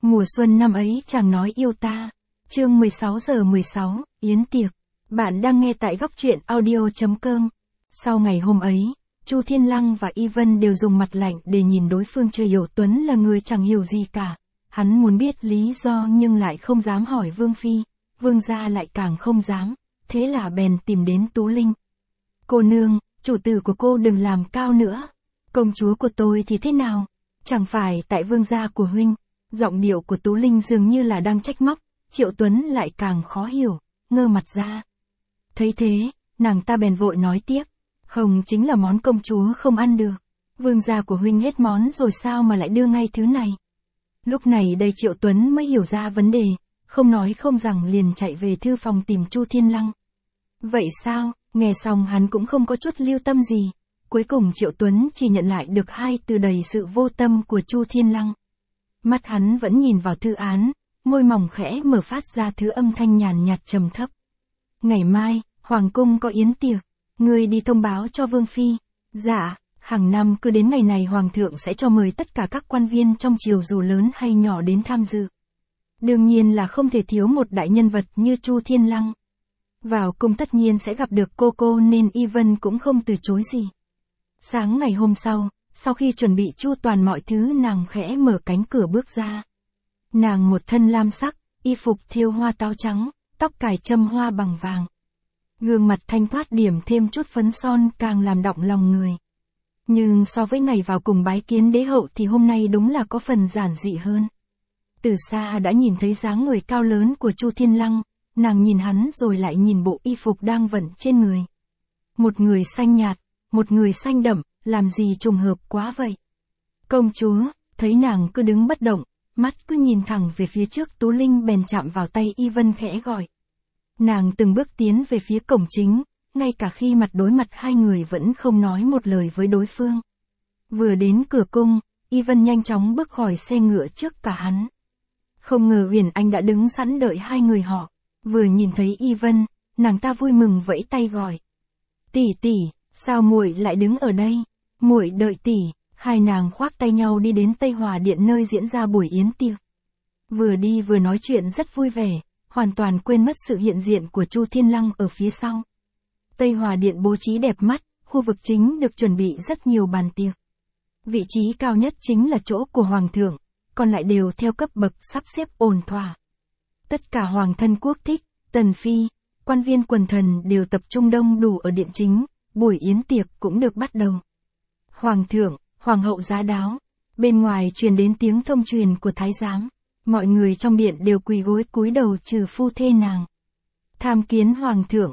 Mùa xuân năm ấy chàng nói yêu ta. Chương 16:16, Yến tiệc. Bạn đang nghe tại góc truyện audio.com. Sau ngày hôm ấy, Chu Thiên Lăng và Y Vân đều dùng mặt lạnh để nhìn đối phương Chưa Hiểu Tuấn là người chẳng hiểu gì cả. Hắn muốn biết lý do nhưng lại không dám hỏi Vương Phi, Vương gia lại càng không dám, thế là bèn tìm đến Tú Linh. Cô nương, chủ tử của cô đừng làm cao nữa. Công chúa của tôi thì thế nào? Chẳng phải tại vương gia của huynh. Giọng điệu của Tú Linh dường như là đang trách móc, Triệu Tuấn lại càng khó hiểu, ngơ mặt ra. Thấy thế, nàng ta bèn vội nói tiếp, hồng chính là món công chúa không ăn được. Vương gia của huynh hết món rồi sao mà lại đưa ngay thứ này? Lúc này đây Triệu Tuấn mới hiểu ra vấn đề, không nói không rằng liền chạy về thư phòng tìm Chu Thiên Lăng. Vậy sao? Nghe xong hắn cũng không có chút lưu tâm gì. Cuối cùng Triệu Tuấn chỉ nhận lại được hai từ đầy sự vô tâm của Chu Thiên Lăng. Mắt hắn vẫn nhìn vào thư án, môi mỏng khẽ mở phát ra thứ âm thanh nhàn nhạt trầm thấp. Ngày mai, Hoàng cung có yến tiệc, ngươi đi thông báo cho Vương Phi. Dạ, hàng năm cứ đến ngày này Hoàng thượng sẽ cho mời tất cả các quan viên trong triều dù lớn hay nhỏ đến tham dự. Đương nhiên là không thể thiếu một đại nhân vật như Chu Thiên Lăng. Vào cung tất nhiên sẽ gặp được cô nên Y Vân cũng không từ chối gì. Sáng ngày hôm sau khi chuẩn bị chu toàn mọi thứ nàng khẽ mở cánh cửa bước ra. Nàng một thân lam sắc, y phục thêu hoa táo trắng, tóc cài châm hoa bằng vàng. Gương mặt thanh thoát điểm thêm chút phấn son càng làm động lòng người. Nhưng so với ngày vào cùng bái kiến đế hậu thì hôm nay đúng là có phần giản dị hơn. Từ xa đã nhìn thấy dáng người cao lớn của Chu Thiên Lăng, nàng nhìn hắn rồi lại nhìn bộ y phục đang vận trên người. Một người xanh nhạt, một người xanh đậm, làm gì trùng hợp quá vậy. Công chúa, thấy nàng cứ đứng bất động, mắt cứ nhìn thẳng về phía trước, Tú Linh bèn chạm vào tay Y Vân khẽ gọi. Nàng từng bước tiến về phía cổng chính, ngay cả khi mặt đối mặt hai người vẫn không nói một lời với đối phương. Vừa đến cửa cung, Y Vân nhanh chóng bước khỏi xe ngựa trước cả hắn. Không ngờ Huyền Anh đã đứng sẵn đợi hai người họ. Vừa nhìn thấy Y Vân, nàng ta vui mừng vẫy tay gọi. Tỷ tỷ, sao muội lại đứng ở đây? Muội đợi tỷ. Hai nàng khoác tay nhau đi đến Tây Hòa Điện nơi diễn ra buổi yến tiệc. Vừa đi vừa nói chuyện rất vui vẻ, hoàn toàn quên mất sự hiện diện của Chu Thiên Lăng ở phía sau. Tây Hòa Điện bố trí đẹp mắt, khu vực chính được chuẩn bị rất nhiều bàn tiệc. Vị trí cao nhất chính là chỗ của Hoàng thượng, còn lại đều theo cấp bậc sắp xếp ổn thỏa. Tất cả hoàng thân quốc thích, tần phi, quan viên quần thần đều tập trung đông đủ ở điện chính, buổi yến tiệc cũng được bắt đầu. Hoàng thượng, hoàng hậu giá đáo, bên ngoài truyền đến tiếng thông truyền của thái giám, mọi người trong điện đều quỳ gối cúi đầu trừ phu thê nàng. Tham kiến hoàng thượng,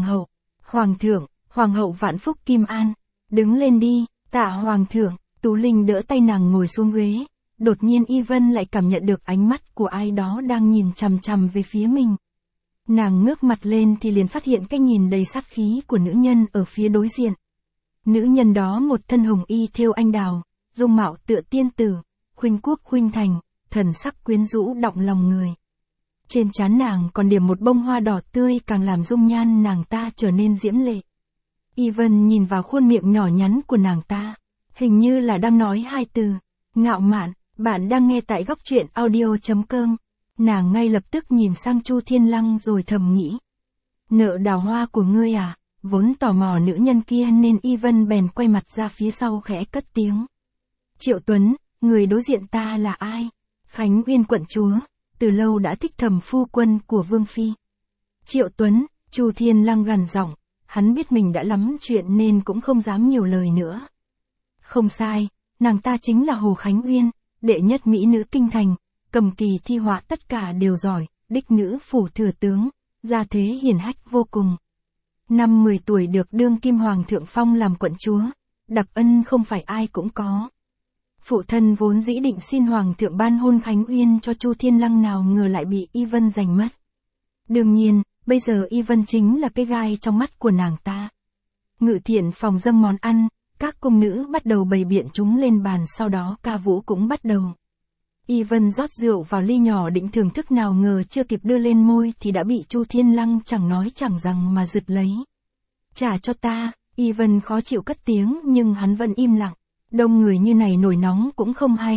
hoàng thượng, hoàng hậu vạn phúc kim an, đứng lên đi, tạ hoàng thượng. Tú Linh đỡ tay nàng ngồi xuống ghế. Đột nhiên Y Vân lại cảm nhận được ánh mắt của ai đó đang nhìn chằm chằm về phía mình. Nàng ngước mặt lên thì liền phát hiện cái nhìn đầy sát khí của nữ nhân ở phía đối diện. Nữ nhân đó một thân hồng y thêu anh đào, dung mạo tựa tiên tử, khuynh quốc khuynh thành, thần sắc quyến rũ động lòng người. Trên trán nàng còn điểm một bông hoa đỏ tươi càng làm dung nhan nàng ta trở nên diễm lệ. Y Vân nhìn vào khuôn miệng nhỏ nhắn của nàng ta, hình như là đang nói hai từ, ngạo mạn. Bạn đang nghe tại góc truyện audio.com. Nàng ngay lập tức nhìn sang Chu Thiên Lăng rồi thầm nghĩ. Nợ đào hoa của ngươi à? Vốn tò mò nữ nhân kia nên Y Vân bèn quay mặt ra phía sau khẽ cất tiếng. Triệu Tuấn, người đối diện ta là ai? Khánh Uyên quận chúa, từ lâu đã thích thầm phu quân của Vương Phi. Triệu Tuấn, Chu Thiên Lăng gằn giọng, hắn biết mình đã lắm chuyện nên cũng không dám nhiều lời nữa. Không sai, nàng ta chính là Hồ Khánh Uyên. Đệ nhất mỹ nữ kinh thành, cầm kỳ thi họa tất cả đều giỏi, đích nữ phủ thừa tướng, gia thế hiển hách vô cùng. Năm 10 tuổi được đương kim hoàng thượng phong làm quận chúa, đặc ân không phải ai cũng có. Phụ thân vốn dĩ định xin hoàng thượng ban hôn Khánh Uyên cho Chu Thiên Lăng nào ngờ lại bị Y Vân giành mất. Đương nhiên, bây giờ Y Vân chính là cái gai trong mắt của nàng ta. Ngự thiện phòng dâng món ăn. Các cung nữ bắt đầu bày biện chúng lên bàn, sau đó ca vũ cũng bắt đầu. Y Vân rót rượu vào ly nhỏ định thưởng thức, nào ngờ chưa kịp đưa lên môi thì đã bị Chu Thiên Lăng chẳng nói chẳng rằng mà giật lấy. Trả cho ta, Y Vân khó chịu cất tiếng nhưng hắn vẫn im lặng. Đông người như này nổi nóng cũng không hay,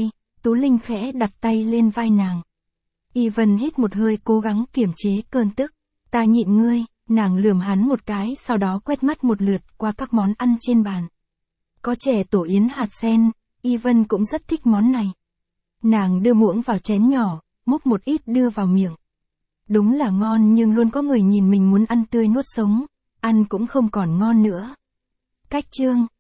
Tú Linh khẽ đặt tay lên vai nàng. Ivan hít một hơi cố gắng kiềm chế cơn tức. Ta nhịn ngươi, nàng lườm hắn một cái sau đó quét mắt một lượt qua các món ăn trên bàn. Có chè tổ yến hạt sen, Ivan cũng rất thích món này. Nàng đưa muỗng vào chén nhỏ, múc một ít đưa vào miệng. Đúng là ngon nhưng luôn có người nhìn mình muốn ăn tươi nuốt sống, ăn cũng không còn ngon nữa. Cách chương